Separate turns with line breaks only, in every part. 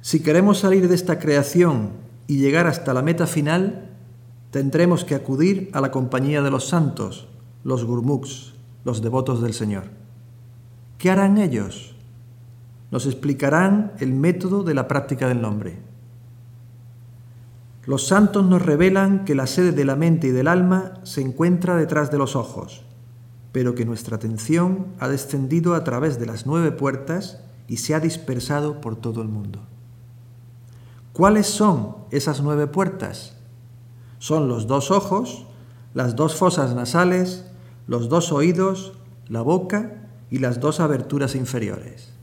Si queremos salir de esta creación y llegar hasta la meta final, tendremos que acudir a la compañía de los santos, los gurmuks, los devotos del Señor. ¿Qué harán ellos? Nos explicarán el método de la práctica del nombre. Los santos nos revelan que la sede de la mente y del alma se encuentra detrás de los ojos, pero que nuestra atención ha descendido a través de las 9 puertas y se ha dispersado por todo el mundo. ¿Cuáles son esas 9 puertas? Son los 2 ojos, las 2 fosas nasales, los 2 oídos, la boca y las 2 aberturas inferiores.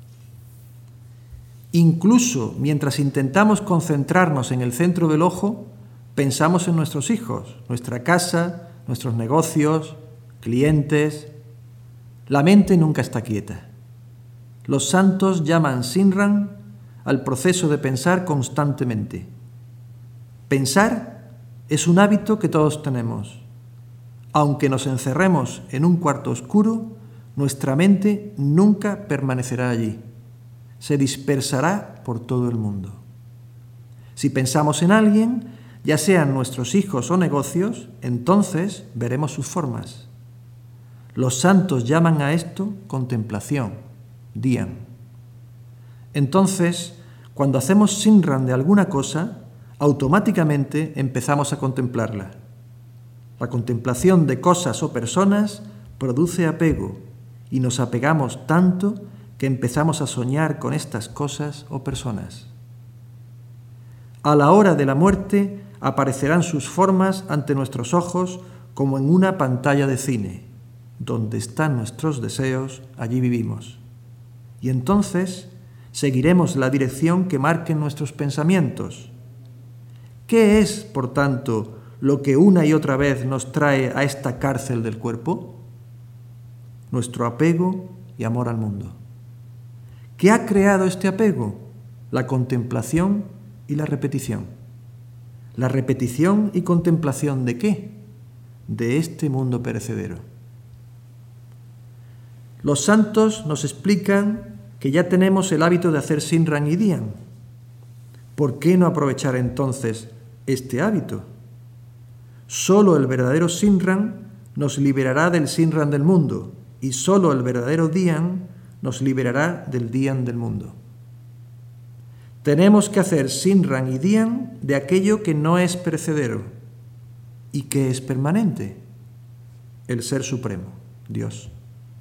Incluso mientras intentamos concentrarnos en el centro del ojo, pensamos en nuestros hijos, nuestra casa, nuestros negocios, clientes. La mente nunca está quieta. Los santos llaman Sinran al proceso de pensar constantemente. Pensar es un hábito que todos tenemos. Aunque nos encerremos en un cuarto oscuro, nuestra mente nunca permanecerá allí. Se dispersará por todo el mundo. Si pensamos en alguien, ya sean nuestros hijos o negocios, entonces veremos sus formas. Los santos llaman a esto contemplación, dhyan. Entonces, cuando hacemos Sinran de alguna cosa, automáticamente empezamos a contemplarla. La contemplación de cosas o personas produce apego y nos apegamos tanto que empezamos a soñar con estas cosas o personas. A la hora de la muerte aparecerán sus formas ante nuestros ojos como en una pantalla de cine. Donde están nuestros deseos, allí vivimos. Y entonces seguiremos la dirección que marquen nuestros pensamientos. ¿Qué es, por tanto, lo que una y otra vez nos trae a esta cárcel del cuerpo? Nuestro apego y amor al mundo. ¿Qué ha creado este apego? La contemplación y la repetición. ¿La repetición y contemplación de qué? De este mundo perecedero. Los santos nos explican que ya tenemos el hábito de hacer Sinran y dhyan. ¿Por qué no aprovechar entonces este hábito? Solo el verdadero Sinran nos liberará del Sinran del mundo y solo el verdadero dhyan nos liberará del dhyan del mundo. Tenemos que hacer Sinran y dhyan de aquello que no es perecedero y que es permanente, el Ser Supremo, Dios.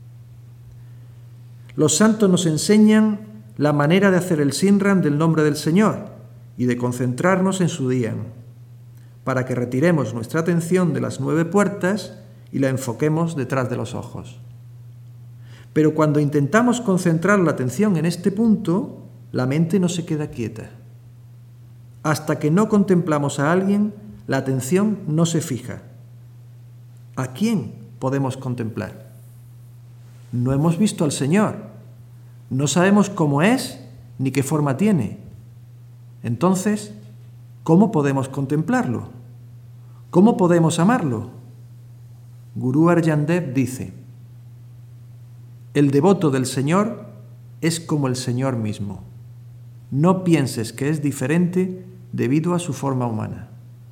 Los santos nos enseñan la manera de hacer el Sinran del nombre del Señor y de concentrarnos en su dhyan, para que retiremos nuestra atención de las 9 puertas y la enfoquemos detrás de los ojos. Pero cuando intentamos concentrar la atención en este punto, la mente no se queda quieta. Hasta que no contemplamos a alguien, la atención no se fija. ¿A quién podemos contemplar? No hemos visto al Señor. No sabemos cómo es ni qué forma tiene. Entonces, ¿cómo podemos contemplarlo? ¿Cómo podemos amarlo? Guru Arjan Dev dice: el devoto del Señor es como el Señor mismo. No pienses que es diferente debido a su forma humana.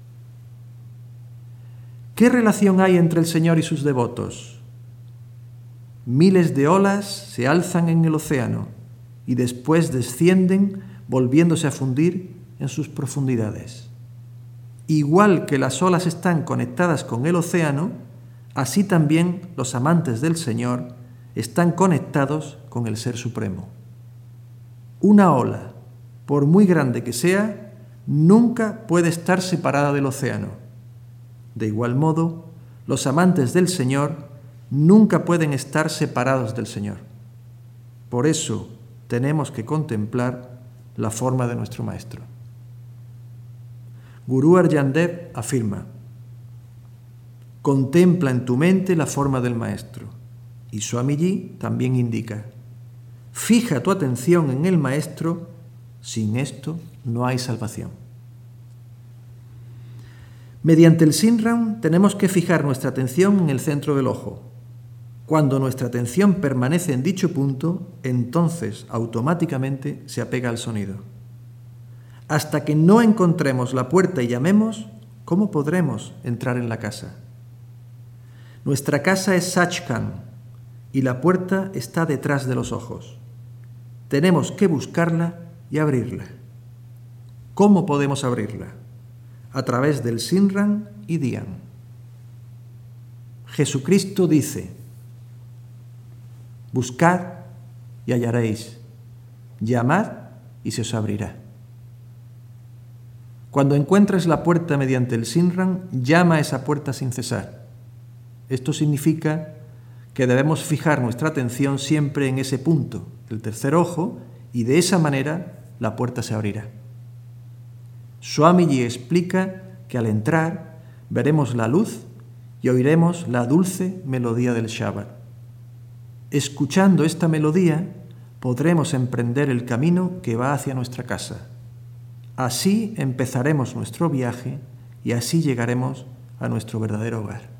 ¿Qué relación hay entre el Señor y sus devotos? Miles de olas se alzan en el océano y después descienden volviéndose a fundir en sus profundidades. Igual que las olas están conectadas con el océano, así también los amantes del Señor están conectados con el Ser Supremo. Una ola, por muy grande que sea, nunca puede estar separada del océano. De igual modo, los amantes del Señor nunca pueden estar separados del Señor. Por eso tenemos que contemplar la forma de nuestro Maestro. Guru Arjan Dev afirma: contempla en tu mente la forma del Maestro. Y Swamiji también indica: fija tu atención en el Maestro, sin esto no hay salvación. Mediante el Sinran tenemos que fijar nuestra atención en el centro del ojo. Cuando nuestra atención permanece en dicho punto, entonces automáticamente se apega al sonido. Hasta que no encontremos la puerta y llamemos, ¿cómo podremos entrar en la casa? Nuestra casa es Sachkhand y la puerta está detrás de los ojos. Tenemos que buscarla y abrirla. ¿Cómo podemos abrirla? A través del Simran y Dhyan. Jesucristo dice: buscad y hallaréis, llamad y se os abrirá. Cuando encuentres la puerta mediante el Simran, llama a esa puerta sin cesar. Esto significa que debemos fijar nuestra atención siempre en ese punto, el tercer ojo, y de esa manera la puerta se abrirá. Swamiji explica que al entrar veremos la luz y oiremos la dulce melodía del Shabad. Escuchando esta melodía podremos emprender el camino que va hacia nuestra casa. Así empezaremos nuestro viaje y así llegaremos a nuestro verdadero hogar.